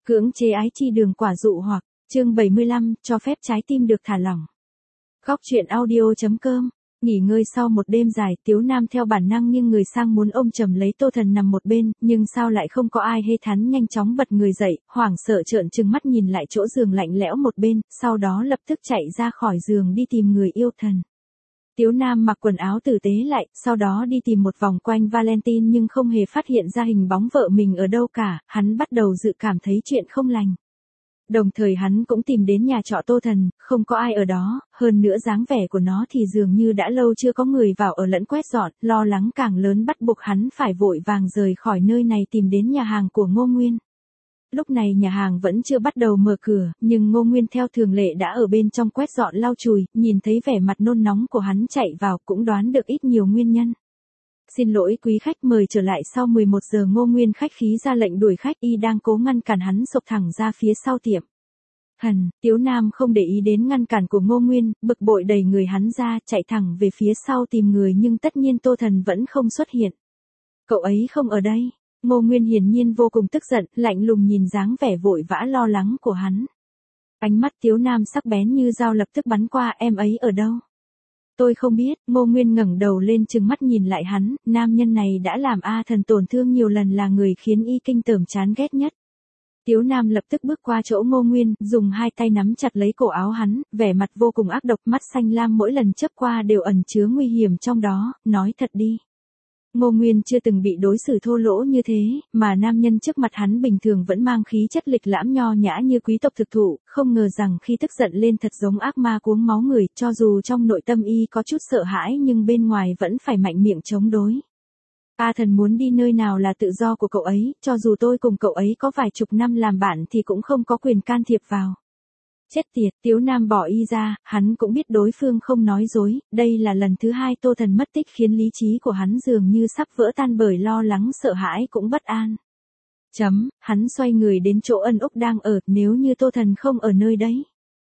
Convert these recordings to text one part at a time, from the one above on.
Cưỡng chế ái chi đường quả dụ hoặc, chương 75, cho phép trái tim được thả lỏng. Góc truyện audio.com. Nghỉ ngơi sau một đêm dài, Tiếu Nam theo bản năng nghiêng người sang muốn ôm chầm lấy Tô Thần nằm một bên, nhưng sao lại không có ai hay thắn nhanh chóng bật người dậy, hoảng sợ trợn trừng mắt nhìn lại chỗ giường lạnh lẽo một bên, sau đó lập tức chạy ra khỏi giường đi tìm người yêu thần. Tiếu Nam mặc quần áo tử tế lại, sau đó đi tìm một vòng quanh Valentine nhưng không hề phát hiện ra hình bóng vợ mình ở đâu cả, hắn bắt đầu dự cảm thấy chuyện không lành. Đồng thời hắn cũng tìm đến nhà trọ Tô Thần, không có ai ở đó, hơn nữa dáng vẻ của nó thì dường như đã lâu chưa có người vào ở lẫn quét dọn, lo lắng càng lớn bắt buộc hắn phải vội vàng rời khỏi nơi này tìm đến nhà hàng của Ngô Nguyên. Lúc này nhà hàng vẫn chưa bắt đầu mở cửa, nhưng Ngô Nguyên theo thường lệ đã ở bên trong quét dọn lau chùi, nhìn thấy vẻ mặt nôn nóng của hắn chạy vào cũng đoán được ít nhiều nguyên nhân. Xin lỗi quý khách, mời trở lại sau 11 giờ. Ngô Nguyên khách khí ra lệnh đuổi khách, y đang cố ngăn cản hắn xộc thẳng ra phía sau tiệm. Tiếu Nam không để ý đến ngăn cản của Ngô Nguyên, bực bội đẩy người hắn ra, chạy thẳng về phía sau tìm người nhưng tất nhiên Tô Thần vẫn không xuất hiện. Cậu ấy không ở đây. Ngô Nguyên hiển nhiên vô cùng tức giận, lạnh lùng nhìn dáng vẻ vội vã lo lắng của hắn. Ánh mắt Tiếu Nam sắc bén như dao lập tức bắn qua, em ấy ở đâu? Tôi không biết. Ngô Nguyên ngẩng đầu lên trừng mắt nhìn lại hắn, nam nhân này đã làm A Thần tổn thương nhiều lần, là người khiến y kinh tởm chán ghét nhất. Tiếu Nam lập tức bước qua chỗ Ngô Nguyên, dùng hai tay nắm chặt lấy cổ áo hắn, vẻ mặt vô cùng ác độc, mắt xanh lam mỗi lần chớp qua đều ẩn chứa nguy hiểm trong đó, nói thật đi. Ngô Nguyên chưa từng bị đối xử thô lỗ như thế, mà nam nhân trước mặt hắn bình thường vẫn mang khí chất lịch lãm nho nhã như quý tộc thực thụ, không ngờ rằng khi tức giận lên thật giống ác ma cuống máu người, cho dù trong nội tâm y có chút sợ hãi nhưng bên ngoài vẫn phải mạnh miệng chống đối. A Thần muốn đi nơi nào là tự do của cậu ấy, cho dù tôi cùng cậu ấy có vài chục năm làm bạn thì cũng không có quyền can thiệp vào. Chết tiệt, Tiếu Nam bỏ y ra, hắn cũng biết đối phương không nói dối, đây là lần thứ hai Tô Thần mất tích khiến lý trí của hắn dường như sắp vỡ tan bởi lo lắng sợ hãi cũng bất an. Hắn xoay người đến chỗ Ân Úc đang ở, nếu như Tô Thần không ở nơi đấy.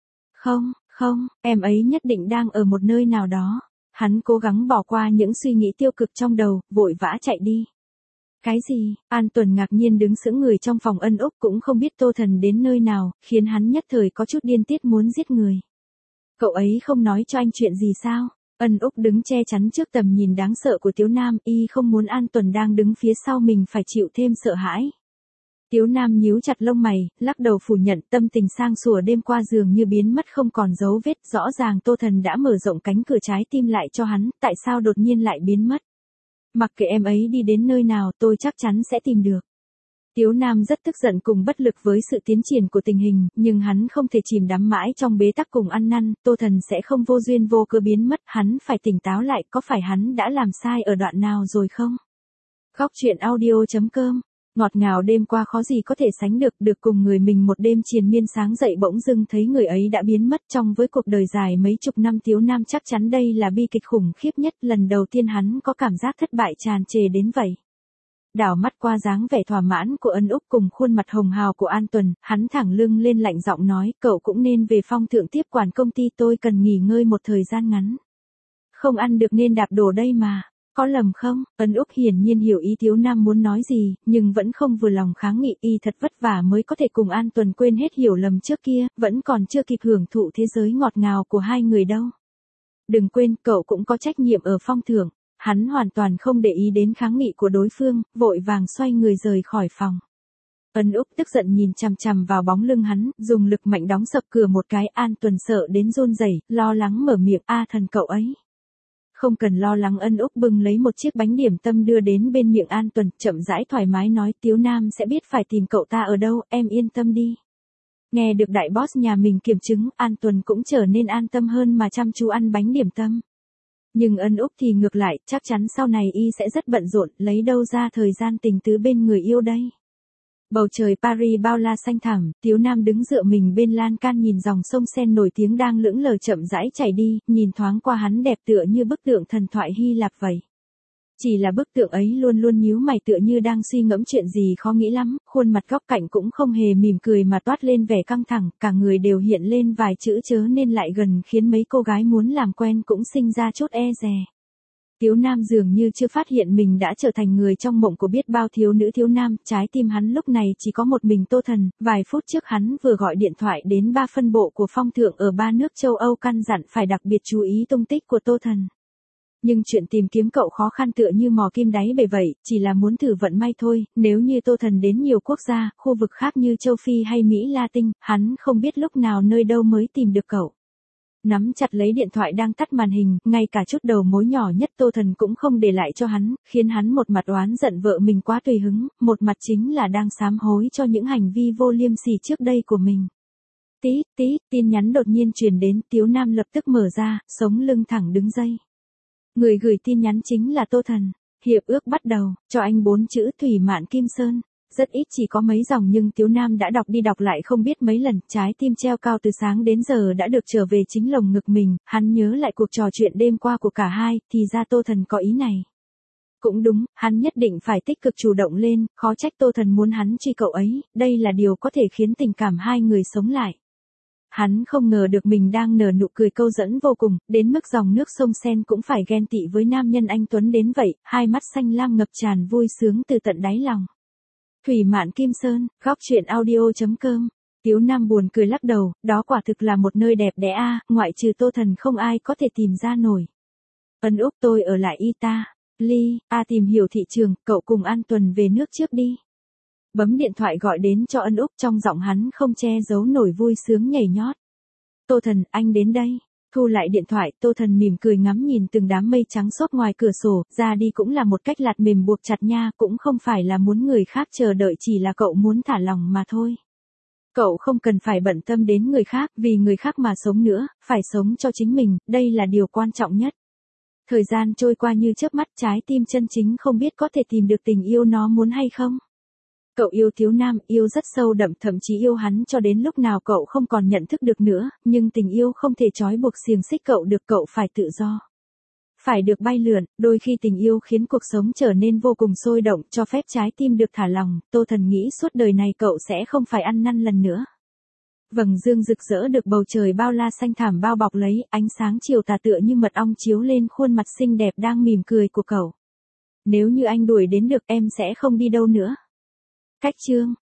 Không, em ấy nhất định đang ở một nơi nào đó. Hắn cố gắng bỏ qua những suy nghĩ tiêu cực trong đầu, vội vã chạy đi. Cái gì? An Tuần ngạc nhiên đứng sững người trong phòng Ân Úc, cũng không biết Tô Thần đến nơi nào, khiến hắn nhất thời có chút điên tiết muốn giết người. Cậu ấy không nói cho anh chuyện gì sao? Ân Úc đứng che chắn trước tầm nhìn đáng sợ của Tiếu Nam, y không muốn An Tuần đang đứng phía sau mình phải chịu thêm sợ hãi. Tiếu Nam nhíu chặt lông mày, lắc đầu phủ nhận, tâm tình sang sủa đêm qua dường như biến mất không còn dấu vết, rõ ràng Tô Thần đã mở rộng cánh cửa trái tim lại cho hắn, tại sao đột nhiên lại biến mất? Mặc kệ em ấy đi đến nơi nào, tôi chắc chắn sẽ tìm được. Tiếu Nam rất tức giận cùng bất lực với sự tiến triển của tình hình, nhưng hắn không thể chìm đắm mãi trong bế tắc cùng ăn năn, Tô Thần sẽ không vô duyên vô cớ biến mất, hắn phải tỉnh táo lại, có phải hắn đã làm sai ở đoạn nào rồi không? Góc truyện audio.com. Ngọt ngào đêm qua khó gì có thể sánh được cùng người mình một đêm triền miên, sáng dậy bỗng dưng thấy người ấy đã biến mất. Trong với cuộc đời dài mấy chục năm Tiếu Nam chắc chắn đây là bi kịch khủng khiếp nhất, lần đầu tiên hắn có cảm giác thất bại tràn trề đến vậy. Đảo mắt qua dáng vẻ thỏa mãn của Ân Úc cùng khuôn mặt hồng hào của An Tuần, hắn thẳng lưng lên lạnh giọng nói, cậu cũng nên về Phong Thượng tiếp quản công ty, tôi cần nghỉ ngơi một thời gian ngắn. Không ăn được nên đạp đổ đây mà. Có lầm không? Ân Úc hiển nhiên hiểu ý Tiếu Nam muốn nói gì, nhưng vẫn không vừa lòng kháng nghị, y thật vất vả mới có thể cùng An Tuần quên hết hiểu lầm trước kia, vẫn còn chưa kịp hưởng thụ thế giới ngọt ngào của hai người đâu. Đừng quên, cậu cũng có trách nhiệm ở Phong Thượng. Hắn hoàn toàn không để ý đến kháng nghị của đối phương, vội vàng xoay người rời khỏi phòng. Ân Úc tức giận nhìn chằm chằm vào bóng lưng hắn, dùng lực mạnh đóng sập cửa một cái. An Tuần sợ đến run rẩy, lo lắng mở miệng, A Thần cậu ấy. Không cần lo lắng. Ân Úc bưng lấy một chiếc bánh điểm tâm đưa đến bên miệng An Tuần, chậm rãi thoải mái nói, Tiếu Nam sẽ biết phải tìm cậu ta ở đâu, em yên tâm đi. Nghe được đại boss nhà mình kiểm chứng, An Tuần cũng trở nên an tâm hơn mà chăm chú ăn bánh điểm tâm. Nhưng Ân Úc thì ngược lại, chắc chắn sau này y sẽ rất bận rộn, lấy đâu ra thời gian tình tứ bên người yêu đây. Bầu trời Paris bao la xanh thẳm, Tiếu Nam đứng dựa mình bên lan can nhìn dòng sông Sen nổi tiếng đang lững lờ chậm rãi chảy đi, nhìn thoáng qua hắn đẹp tựa như bức tượng thần thoại Hy Lạp vậy. Chỉ là bức tượng ấy luôn luôn nhíu mày tựa như đang suy ngẫm chuyện gì khó nghĩ lắm, khuôn mặt góc cạnh cũng không hề mỉm cười mà toát lên vẻ căng thẳng, cả người đều hiện lên vài chữ chớ nên lại gần khiến mấy cô gái muốn làm quen cũng sinh ra chút e dè. Tiếu Nam dường như chưa phát hiện mình đã trở thành người trong mộng của biết bao thiếu nữ thiếu nam, trái tim hắn lúc này chỉ có một mình Tô Thần, vài phút trước hắn vừa gọi điện thoại đến 3 phân bộ của Phong Thượng ở 3 nước châu Âu căn dặn phải đặc biệt chú ý tung tích của Tô Thần. Nhưng chuyện tìm kiếm cậu khó khăn tựa như mò kim đáy bể vậy, chỉ là muốn thử vận may thôi, nếu như Tô Thần đến nhiều quốc gia, khu vực khác như châu Phi hay Mỹ Latin, hắn không biết lúc nào nơi đâu mới tìm được cậu. Nắm chặt lấy điện thoại đang tắt màn hình, ngay cả chút đầu mối nhỏ nhất Tô Thần cũng không để lại cho hắn, khiến hắn một mặt oán giận vợ mình quá tùy hứng, một mặt chính là đang sám hối cho những hành vi vô liêm sỉ trước đây của mình. Tí, tin nhắn đột nhiên truyền đến, Tiếu Nam lập tức mở ra, sống lưng thẳng đứng dây. Người gửi tin nhắn chính là Tô Thần. Hiệp ước bắt đầu, cho anh 4 chữ Thủy Mạn Kim Sơn. Rất ít, chỉ có mấy dòng nhưng Tiếu Nam đã đọc đi đọc lại không biết mấy lần, trái tim treo cao từ sáng đến giờ đã được trở về chính lồng ngực mình, hắn nhớ lại cuộc trò chuyện đêm qua của cả hai, thì ra Tô Thần có ý này. Cũng đúng, hắn nhất định phải tích cực chủ động lên, khó trách Tô Thần muốn hắn truy cậu ấy, đây là điều có thể khiến tình cảm hai người sống lại. Hắn không ngờ được mình đang nở nụ cười câu dẫn vô cùng, đến mức dòng nước sông Sen cũng phải ghen tị với nam nhân anh Tuấn đến vậy, hai mắt xanh lam ngập tràn vui sướng từ tận đáy lòng. Thủy Mạn Kim Sơn, góc truyện audio.com. Tiếu Nam buồn cười lắc đầu, đó quả thực là một nơi đẹp đẽ a, ngoại trừ Tô Thần không ai có thể tìm ra nổi. Ân Úc tôi ở lại Italy, tìm hiểu thị trường, cậu cùng An Tuần về nước trước đi. Bấm điện thoại gọi đến cho Ân Úc, trong giọng hắn không che giấu nổi vui sướng nhảy nhót. Tô Thần, anh đến đây. Thu lại điện thoại, Tô Thần mỉm cười ngắm nhìn từng đám mây trắng xốp ngoài cửa sổ, ra đi cũng là một cách lạt mềm buộc chặt nha, cũng không phải là muốn người khác chờ đợi, chỉ là cậu muốn thả lòng mà thôi. Cậu không cần phải bận tâm đến người khác, vì người khác mà sống nữa, phải sống cho chính mình, đây là điều quan trọng nhất. Thời gian trôi qua như chớp mắt, trái tim chân chính không biết có thể tìm được tình yêu nó muốn hay không. Cậu yêu Tiếu Nam, yêu rất sâu đậm, thậm chí yêu hắn cho đến lúc nào cậu không còn nhận thức được nữa, nhưng tình yêu không thể trói buộc xiềng xích cậu được, cậu phải tự do. Phải được bay lượn, đôi khi tình yêu khiến cuộc sống trở nên vô cùng sôi động, cho phép trái tim được thả lòng, Tô Thần nghĩ suốt đời này cậu sẽ không phải ăn năn lần nữa. Vầng dương rực rỡ được bầu trời bao la xanh thảm bao bọc lấy, ánh sáng chiều tà tựa như mật ong chiếu lên khuôn mặt xinh đẹp đang mỉm cười của cậu. Nếu như anh đuổi đến được em sẽ không đi đâu nữa. Cách chương